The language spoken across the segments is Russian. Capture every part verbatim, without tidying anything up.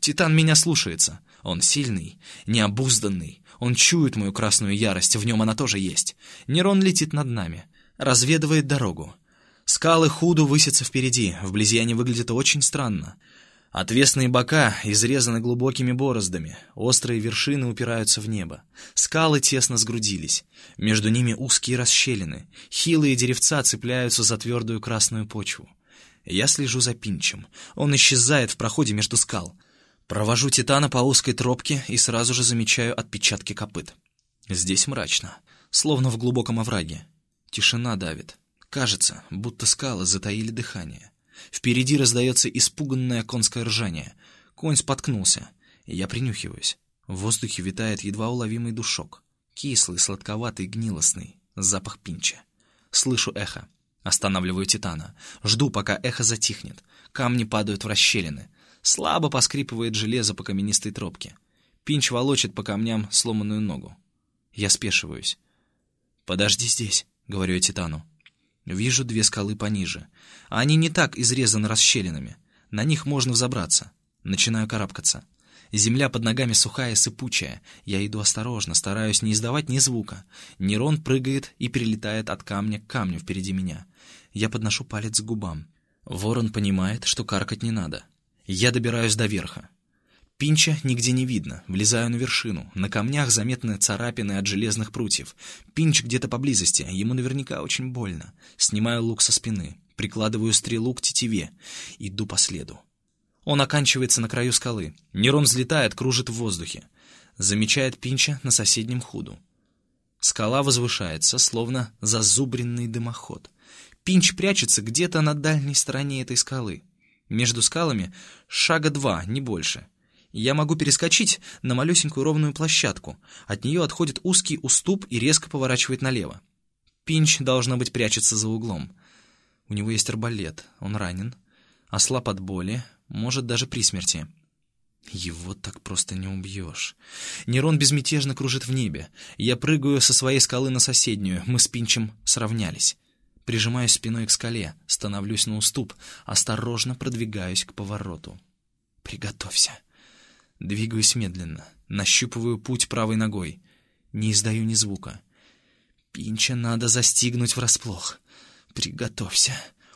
Титан меня слушается. Он сильный, необузданный. Он чует мою красную ярость, в нем она тоже есть. Нерон летит над нами, разведывает дорогу. Скалы Худу высятся впереди, вблизи они выглядят очень странно. Отвесные бока изрезаны глубокими бороздами, острые вершины упираются в небо. Скалы тесно сгрудились, между ними узкие расщелины, хилые деревца цепляются за твердую красную почву. Я слежу за Пинчем, он исчезает в проходе между скал. Провожу Титана по узкой тропке и сразу же замечаю отпечатки копыт. Здесь мрачно, словно в глубоком овраге. Тишина давит. Кажется, будто скалы затаили дыхание. Впереди раздается испуганное конское ржание. Конь споткнулся. Я принюхиваюсь. В воздухе витает едва уловимый душок. Кислый, сладковатый, гнилостный. Запах Пинча. Слышу эхо. Останавливаю Титана. Жду, пока эхо затихнет. Камни падают в расщелины. Слабо поскрипывает железо по каменистой тропке. Пинч волочит по камням сломанную ногу. Я спешиваюсь. «Подожди здесь», — говорю я Титану. Вижу две скалы пониже. Они не так изрезаны расщелинами. На них можно взобраться. Начинаю карабкаться. Земля под ногами сухая и сыпучая. Я иду осторожно, стараюсь не издавать ни звука. Нерон прыгает и перелетает от камня к камню впереди меня. Я подношу палец к губам. Ворон понимает, что каркать не надо. Я добираюсь до верха. Пинча нигде не видно. Влезаю на вершину. На камнях заметны царапины от железных прутьев. Пинч где-то поблизости. Ему наверняка очень больно. Снимаю лук со спины. Прикладываю стрелу к тетиве. Иду по следу. Он оканчивается на краю скалы. Нерон взлетает, кружит в воздухе. Замечает Пинча на соседнем Худу. Скала возвышается, словно зазубренный дымоход. Пинч прячется где-то на дальней стороне этой скалы. Между скалами шага два, не больше. Я могу перескочить на малюсенькую ровную площадку. От нее отходит узкий уступ и резко поворачивает налево. Пинч, должно быть, прячется за углом. У него есть арбалет, он ранен, ослаб от боли, может, даже при смерти. Его так просто не убьешь. Нерон безмятежно кружит в небе. Я прыгаю со своей скалы на соседнюю, мы с Пинчем сравнялись. Прижимаюсь спиной к скале, становлюсь на уступ, осторожно продвигаюсь к повороту. Приготовься. Двигаюсь медленно, нащупываю путь правой ногой. Не издаю ни звука. Пинча надо застигнуть врасплох. Приготовься.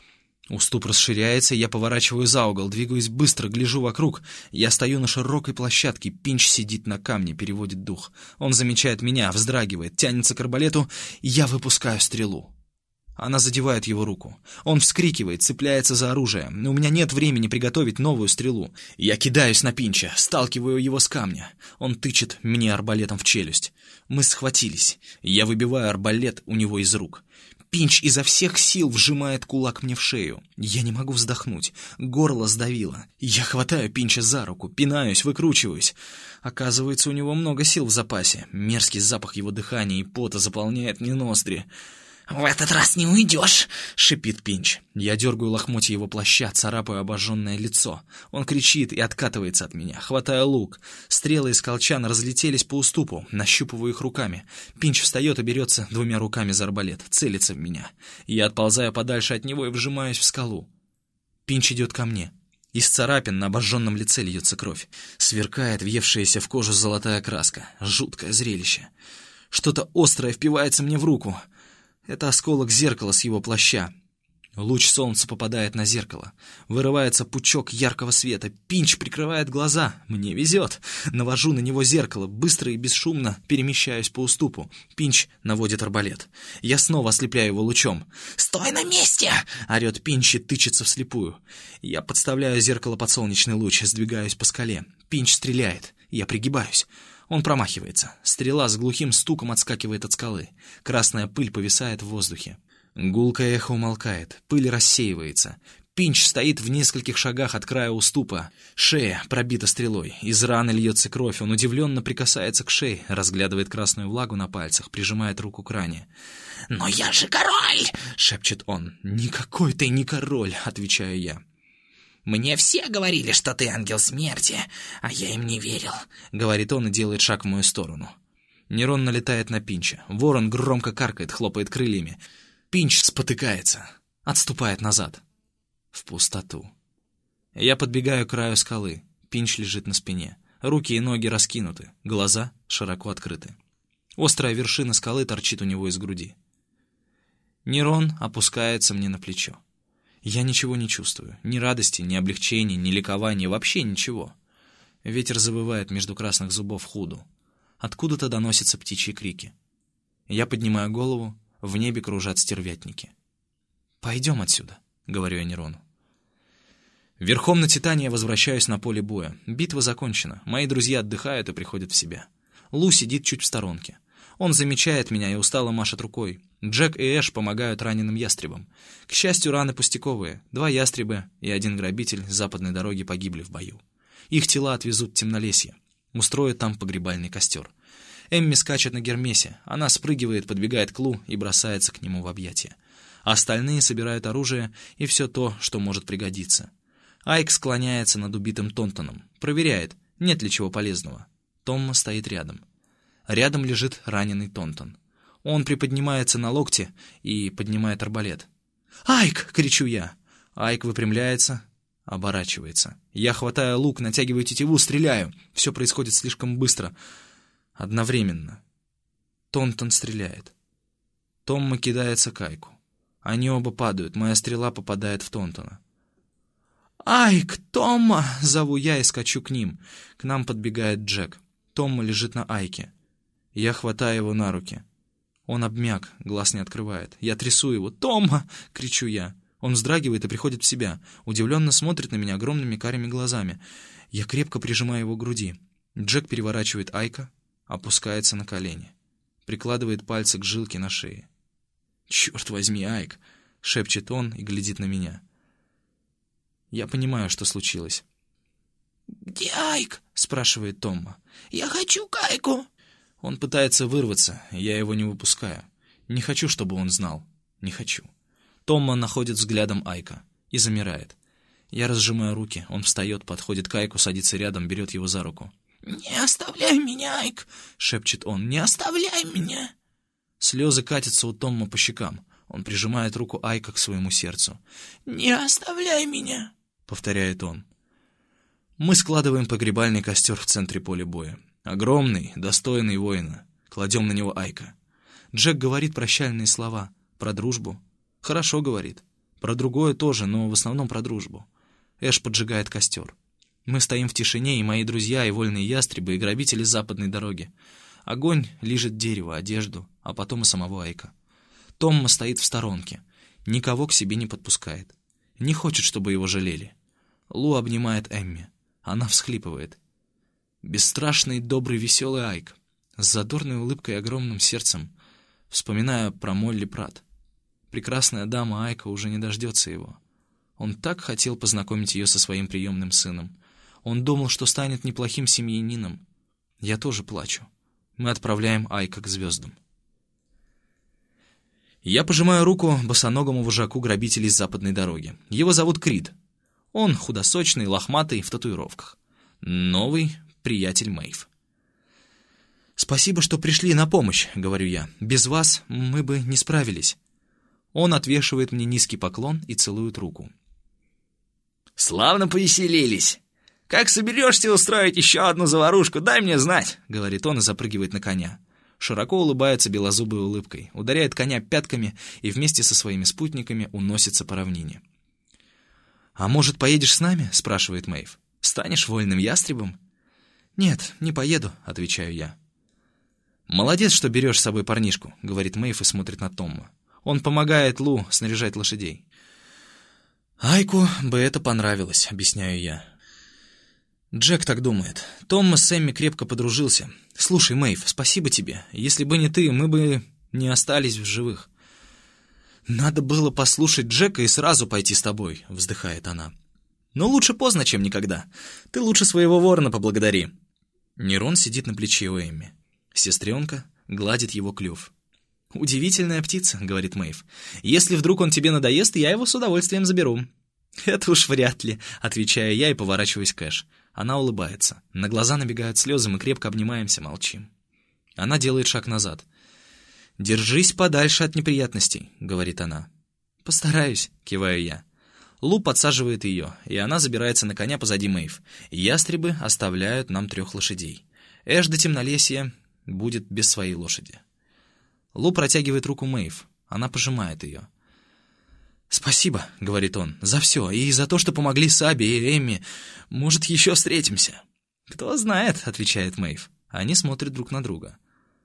Уступ расширяется, я поворачиваю за угол, двигаюсь быстро, гляжу вокруг. Я стою на широкой площадке, Пинч сидит на камне, переводит дух. Он замечает меня, вздрагивает, тянется к арбалету, и я выпускаю стрелу. Она задевает его руку. Он вскрикивает, цепляется за оружие. Но у меня нет времени приготовить новую стрелу. Я кидаюсь на Пинча, сталкиваю его с камня. Он тычет мне арбалетом в челюсть. Мы схватились. Я выбиваю арбалет у него из рук. Пинч изо всех сил вжимает кулак мне в шею. Я не могу вздохнуть. Горло сдавило. Я хватаю Пинча за руку, пинаюсь, выкручиваюсь. Оказывается, у него много сил в запасе. Мерзкий запах его дыхания и пота заполняет мне ноздри. «В этот раз не уйдешь!» — шипит Пинч. Я дергаю лохмотья его плаща, царапаю обожженное лицо. Он кричит и откатывается от меня. Хватаю лук. Стрелы из колчана разлетелись по уступу. Нащупываю их руками. Пинч встает и берется двумя руками за арбалет. Целится в меня. Я отползаю подальше от него и вжимаюсь в скалу. Пинч идет ко мне. Из царапин на обожженном лице льется кровь. Сверкает въевшаяся в кожу золотая краска. Жуткое зрелище. Что-то острое впивается мне в руку. Это осколок зеркала с его плаща. Луч солнца попадает на зеркало. Вырывается пучок яркого света. Пинч прикрывает глаза. Мне везет. Навожу на него зеркало. Быстро и бесшумно перемещаюсь по уступу. Пинч наводит арбалет. Я снова ослепляю его лучом. «Стой на месте!» — орет Пинч и тычется вслепую. Я подставляю зеркало под солнечный луч, сдвигаюсь по скале. Пинч стреляет. Я пригибаюсь. Он промахивается. Стрела с глухим стуком отскакивает от скалы. Красная пыль повисает в воздухе. Гулкое эхо умолкает. Пыль рассеивается. Пинч стоит в нескольких шагах от края уступа. Шея пробита стрелой. Из раны льется кровь. Он удивленно прикасается к шее, разглядывает красную влагу на пальцах, прижимает руку к ране. «Но я же король!» — шепчет он. «Никакой ты не король!» — отвечаю я. «Мне все говорили, что ты ангел смерти, а я им не верил», — говорит он и делает шаг в мою сторону. Нерон налетает на Пинча. Ворон громко каркает, хлопает крыльями. Пинч спотыкается, отступает назад. В пустоту. Я подбегаю к краю скалы. Пинч лежит на спине. Руки и ноги раскинуты, глаза широко открыты. Острая вершина скалы торчит у него из груди. Нерон опускается мне на плечо. Я ничего не чувствую. Ни радости, ни облегчения, ни ликования, вообще ничего. Ветер завывает между красных зубов Худу. Откуда-то доносятся птичьи крики. Я поднимаю голову, в небе кружат стервятники. «Пойдем отсюда», — говорю я Нерону. Верхом на Титане я возвращаюсь на поле боя. Битва закончена. Мои друзья отдыхают и приходят в себя. Лу сидит чуть в сторонке. Он замечает меня и устало машет рукой. Джек и Эш помогают раненым ястребам. К счастью, раны пустяковые. Два ястреба и один грабитель с западной дороги погибли в бою. Их тела отвезут в темнолесье. Устроят там погребальный костер. Эмми скачет на Гермесе. Она спрыгивает, подбегает к Лу и бросается к нему в объятия. А остальные собирают оружие и все то, что может пригодиться. Айк склоняется над убитым Тонтоном. Проверяет, нет ли чего полезного. Томма стоит рядом. Рядом лежит раненый Тонтон. Он приподнимается на локте и поднимает арбалет. «Айк!» — кричу я. Айк выпрямляется, оборачивается. Я хватаю лук, натягиваю тетиву, стреляю. Все происходит слишком быстро. Одновременно. Тонтон стреляет. Томма кидается к Айку. Они оба падают. Моя стрела попадает в Тонтона. «Айк! Томма!» — зову я и скачу к ним. К нам подбегает Джек. Томма лежит на Айке. Я хватаю его на руки. Он обмяк, глаз не открывает. Я трясу его. «Томма!» — кричу я. Он вздрагивает и приходит в себя. Удивленно смотрит на меня огромными карими глазами. Я крепко прижимаю его к груди. Джек переворачивает Айка, опускается на колени. Прикладывает пальцы к жилке на шее. «Черт возьми, Айк!» — шепчет он и глядит на меня. Я понимаю, что случилось. «Где Айк?» — спрашивает Томма. «Я хочу к Айку!» Он пытается вырваться, я его не выпускаю. Не хочу, чтобы он знал. Не хочу. Томма находит взглядом Айка и замирает. Я разжимаю руки, он встает, подходит к Айку, садится рядом, берет его за руку. «Не оставляй меня, Айк!» — шепчет он. «Не оставляй меня!» Слезы катятся у Томма по щекам. Он прижимает руку Айка к своему сердцу. «Не оставляй меня!» — повторяет он. Мы складываем погребальный костер в центре поля боя. Огромный, достойный воина. Кладем на него Айка. Джек говорит прощальные слова. Про дружбу. Хорошо говорит. Про другое тоже, но в основном про дружбу. Эш поджигает костер. Мы стоим в тишине, и мои друзья, и вольные ястребы, и грабители с западной дороги. Огонь лижет дерево, одежду, а потом и самого Айка. Томма стоит в сторонке. Никого к себе не подпускает. Не хочет, чтобы его жалели. Лу обнимает Эмми. Она всхлипывает. Бесстрашный, добрый, веселый Айк. С задорной улыбкой и огромным сердцем. Вспоминая про Молли Прат. Прекрасная дама Айка уже не дождется его. Он так хотел познакомить ее со своим приемным сыном. Он думал, что станет неплохим семьянином. Я тоже плачу. Мы отправляем Айка к звездам. Я пожимаю руку босоногому вожаку грабителей с западной дороги. Его зовут Крид. Он худосочный, лохматый, в татуировках. Новый приятель Мэйв. «Спасибо, что пришли на помощь», — говорю я. «Без вас мы бы не справились». Он отвешивает мне низкий поклон и целует руку. «Славно повеселились! Как соберешься устроить еще одну заварушку, дай мне знать!» — говорит он и запрыгивает на коня. Широко улыбается белозубой улыбкой, ударяет коня пятками и вместе со своими спутниками уносится по равнине. «А может, поедешь с нами?» — спрашивает Мэйв. «Станешь вольным ястребом?» «Нет, не поеду», — отвечаю я. «Молодец, что берешь с собой парнишку», — говорит Мэйв и смотрит на Томма. Он помогает Лу снаряжать лошадей. «Айку бы это понравилось», — объясняю я. Джек так думает. Томма с Эмми крепко подружился. «Слушай, Мэйв, спасибо тебе. Если бы не ты, мы бы не остались в живых». «Надо было послушать Джека и сразу пойти с тобой», — вздыхает она. «Но лучше поздно, чем никогда. Ты лучше своего ворона поблагодари». Нерон сидит на плече у Эмми. Сестренка гладит его клюв. «Удивительная птица», — говорит Мэйв. «Если вдруг он тебе надоест, я его с удовольствием заберу». «Это уж вряд ли», — отвечаю я и поворачиваюсь к Эш. Она улыбается. На глаза набегают слезы, мы крепко обнимаемся, молчим. Она делает шаг назад. «Держись подальше от неприятностей», — говорит она. «Постараюсь», — киваю я. Лу подсаживает ее, и она забирается на коня позади Мэйв. Ястребы оставляют нам трех лошадей. Эш до темнолесья будет без своей лошади. Лу протягивает руку Мэйв. Она пожимает ее. «Спасибо», — говорит он, — «за все, и за то, что помогли Саби и Эмми. Может, еще встретимся». «Кто знает», — отвечает Мэйв. Они смотрят друг на друга.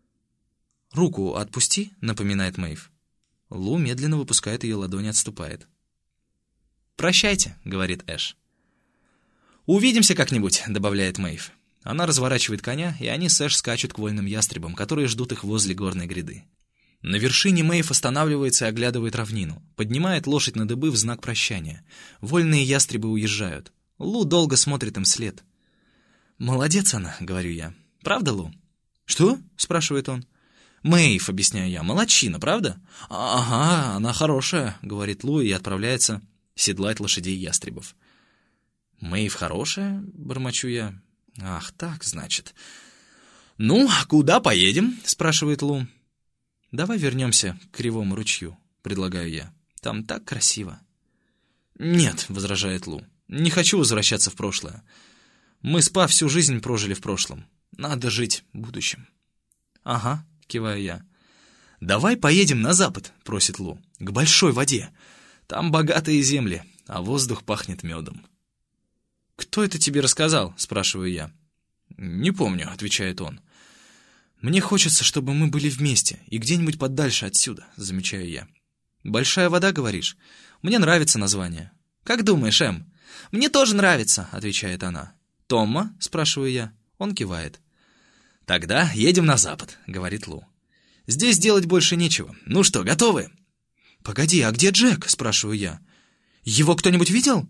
«Руку отпусти», — напоминает Мэйв. Лу медленно выпускает ее ладонь и отступает. «Прощайте», — говорит Эш. «Увидимся как-нибудь», — добавляет Мэйв. Она разворачивает коня, и они с Эш скачут к вольным ястребам, которые ждут их возле горной гряды. На вершине Мэйв останавливается и оглядывает равнину, поднимает лошадь на дыбы в знак прощания. Вольные ястребы уезжают. Лу долго смотрит им вслед. «Молодец она», — говорю я. «Правда, Лу?» «Что?» — спрашивает он. «Мэйв», — объясняю я, — «молодчина, правда?» «Ага, она хорошая», — говорит Лу и отправляется седлать лошадей ястребов. «Мэйв хорошая?» — бормочу я. «Ах, так, значит». «Ну, а куда поедем?» — спрашивает Лу. «Давай вернемся к Кривому ручью», — предлагаю я. «Там так красиво». «Нет», — возражает Лу, — «не хочу возвращаться в прошлое. Мы с Па всю жизнь прожили в прошлом. Надо жить будущим». «Ага», — киваю я. «Давай поедем на запад», — просит Лу, — «к большой воде. Там богатые земли, а воздух пахнет медом». «Кто это тебе рассказал?» — спрашиваю я. «Не помню», — отвечает он. «Мне хочется, чтобы мы были вместе и где-нибудь подальше отсюда», — замечаю я. «Большая вода, говоришь? Мне нравится название». «Как думаешь, Эм?» «Мне тоже нравится», — отвечает она. «Томма?» — спрашиваю я. Он кивает. «Тогда едем на запад», — говорит Лу. «Здесь делать больше нечего. Ну что, готовы?» «Погоди, а где Джек?» — спрашиваю я. «Его кто-нибудь видел?»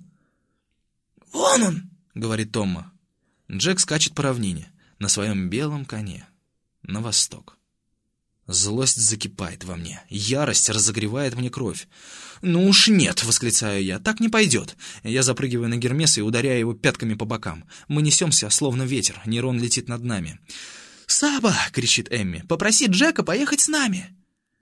«Вон он!» — говорит Томма. Джек скачет по равнине на своем белом коне. На восток. Злость закипает во мне. Ярость разогревает мне кровь. «Ну уж нет!» — восклицаю я. «Так не пойдет!» Я запрыгиваю на Гермеса и ударяю его пятками по бокам. Мы несемся, словно ветер. Нерон летит над нами. «Саба!» — кричит Эмми. «Попроси Джека поехать с нами!»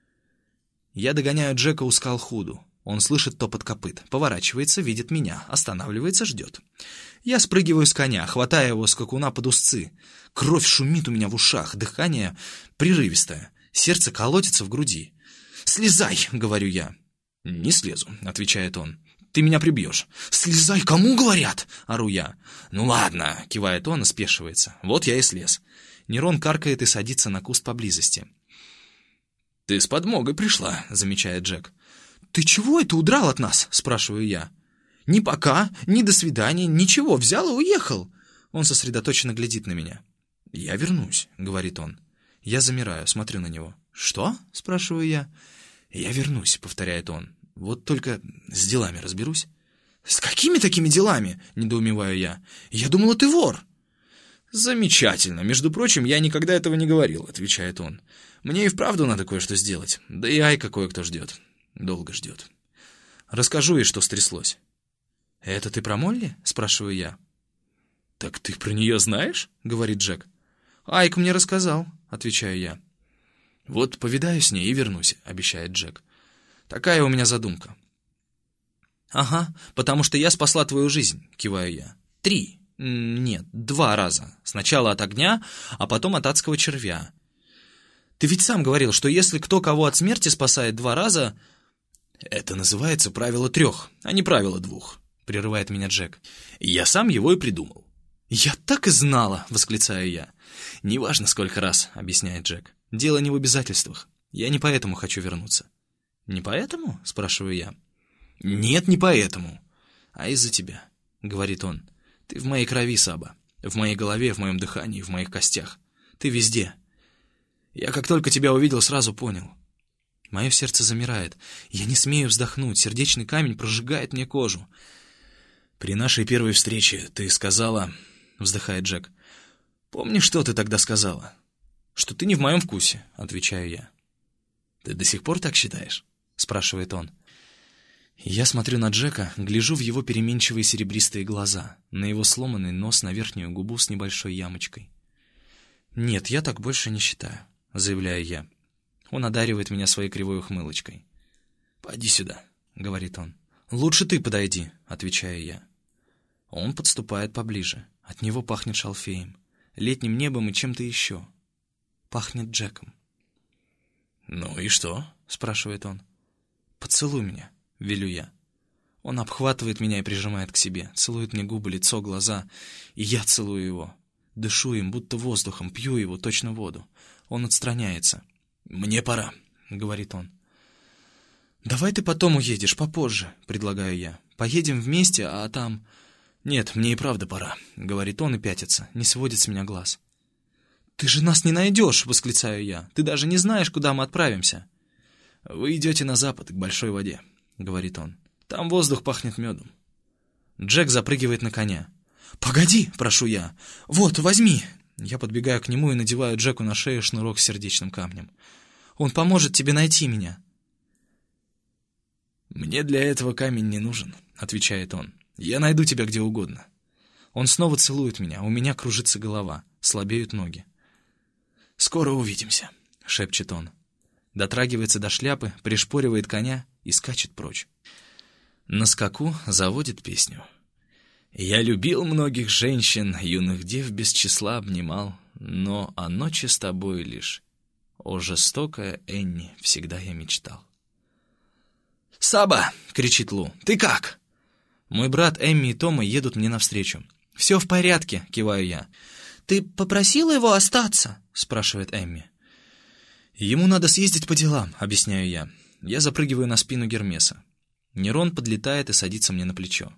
Я догоняю Джека у скал Худу. Он слышит топот копыт, поворачивается, видит меня, останавливается, ждет. Я спрыгиваю с коня, хватаю его скакуна под узцы. Кровь шумит у меня в ушах, дыхание прерывистое, сердце колотится в груди. «Слезай!» — говорю я. «Не слезу», — отвечает он. «Ты меня прибьешь». «Слезай, кому говорят?» — ору я. «Ну ладно», — кивает он и спешивается. Вот я и слез. Нерон каркает и садится на куст поблизости. «Ты с подмогой пришла», — замечает Джек. «Ты чего это удрал от нас?» — спрашиваю я. «Ни пока, ни до свидания, ничего, взял и уехал». Он сосредоточенно глядит на меня. «Я вернусь», — говорит он. Я замираю, смотрю на него. «Что?» — спрашиваю я. «Я вернусь», — повторяет он. «Вот только с делами разберусь». «С какими такими делами?» — недоумеваю я. «Я думала, ты вор». «Замечательно. Между прочим, я никогда этого не говорил», — отвечает он. «Мне и вправду надо кое-что сделать. Да и Айка кое-кто ждет. Долго ждет. Расскажу ей, что стряслось». «Это ты про Молли?» — спрашиваю я. «Так ты про нее знаешь?» — говорит Джек. «Айк мне рассказал», — отвечаю я. «Вот повидаю с ней и вернусь», — обещает Джек. «Такая у меня задумка». «Ага, потому что я спасла твою жизнь», — киваю я. «Три. Нет, два раза. Сначала от огня, а потом от адского червя. Ты ведь сам говорил, что если кто кого от смерти спасает два раза...» «Это называется правило трех, а не правило двух», — прерывает меня Джек. «Я сам его и придумал». «Я так и знала!» — восклицаю я. «Неважно, сколько раз», — объясняет Джек. «Дело не в обязательствах. Я не поэтому хочу вернуться». «Не поэтому?» — спрашиваю я. «Нет, не поэтому. А из-за тебя», — говорит он. «Ты в моей крови, Саба. В моей голове, в моем дыхании, в моих костях. Ты везде. Я как только тебя увидел, сразу понял». Мое сердце замирает. Я не смею вздохнуть. Сердечный камень прожигает мне кожу. «При нашей первой встрече ты сказала...» — вздыхает Джек. «Помнишь, что ты тогда сказала?» «Что ты не в моем вкусе», — отвечаю я. «Ты до сих пор так считаешь?» — спрашивает он. Я смотрю на Джека, гляжу в его переменчивые серебристые глаза, на его сломанный нос, на верхнюю губу с небольшой ямочкой. «Нет, я так больше не считаю», — заявляю я. Он одаривает меня своей кривой ухмылочкой. «Поди сюда», — говорит он. «Лучше ты подойди», — отвечаю я. Он подступает поближе. От него пахнет шалфеем, летним небом и чем-то еще. Пахнет Джеком. «Ну и что?» — спрашивает он. «Поцелуй меня», — велю я. Он обхватывает меня и прижимает к себе, целует мне губы, лицо, глаза, и я целую его. Дышу им, будто воздухом, пью его, точно воду. Он отстраняется. «Мне пора», — говорит он. «Давай ты потом уедешь, попозже», — предлагаю я. «Поедем вместе, а там...» «Нет, мне и правда пора», — говорит он и пятится, не сводит с меня глаз. «Ты же нас не найдешь!» — восклицаю я. «Ты даже не знаешь, куда мы отправимся». «Вы идете на запад, к большой воде», — говорит он. «Там воздух пахнет медом». Джек запрыгивает на коня. «Погоди!» — прошу я. «Вот, возьми!» Я подбегаю к нему и надеваю Джеку на шею шнурок с сердечным камнем. «Он поможет тебе найти меня». «Мне для этого камень не нужен», — отвечает он. «Я найду тебя где угодно». Он снова целует меня, у меня кружится голова, слабеют ноги. «Скоро увидимся», — шепчет он. Дотрагивается до шляпы, пришпоривает коня и скачет прочь. На скаку заводит песню. «Я любил многих женщин, юных дев без числа обнимал, но о ночи с тобой лишь, о жестокая Энни, всегда я мечтал». «Саба!» — кричит Лу. «Ты как?» Мой брат Эмми и Тома едут мне навстречу. «Все в порядке», — киваю я. «Ты попросила его остаться?» — спрашивает Эмми. «Ему надо съездить по делам», — объясняю я. Я запрыгиваю на спину Гермеса. Нерон подлетает и садится мне на плечо.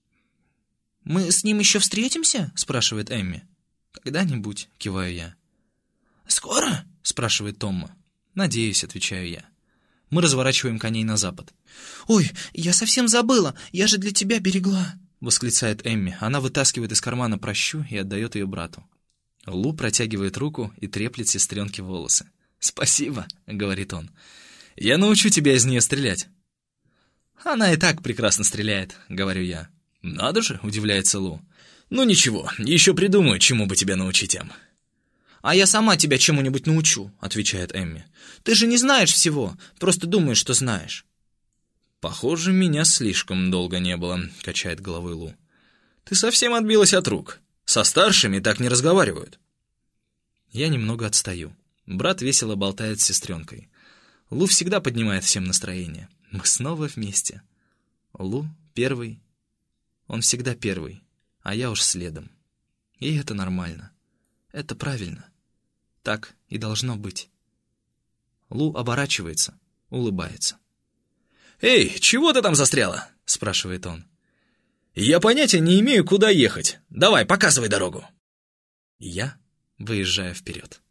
«Мы с ним еще встретимся?» — спрашивает Эмми. «Когда-нибудь», — киваю я. «Скоро?» — спрашивает Томма. «Надеюсь», — отвечаю я. Мы разворачиваем коней на запад. «Ой, я совсем забыла, я же для тебя берегла», — восклицает Эмми. Она вытаскивает из кармана пращу и отдает ее брату. Лу протягивает руку и треплет сестренке волосы. «Спасибо», — говорит он. «Я научу тебя из нее стрелять». «Она и так прекрасно стреляет», — говорю я. «Надо же», — удивляется Лу. «Ну ничего, еще придумаю, чему бы тебя научить, Эм». «А я сама тебя чему-нибудь научу», — отвечает Эмми. «Ты же не знаешь всего, просто думаешь, что знаешь». «Похоже, меня слишком долго не было», — качает головой Лу. «Ты совсем отбилась от рук. Со старшими так не разговаривают». Я немного отстаю. Брат весело болтает с сестренкой. Лу всегда поднимает всем настроение. Мы снова вместе. Лу первый. Он всегда первый, а я уж следом. И это нормально. Это правильно. Так и должно быть. Лу оборачивается, улыбается. «Эй, чего ты там застряла?» — спрашивает он. «Я понятия не имею, куда ехать. Давай, показывай дорогу». Я выезжаю вперед.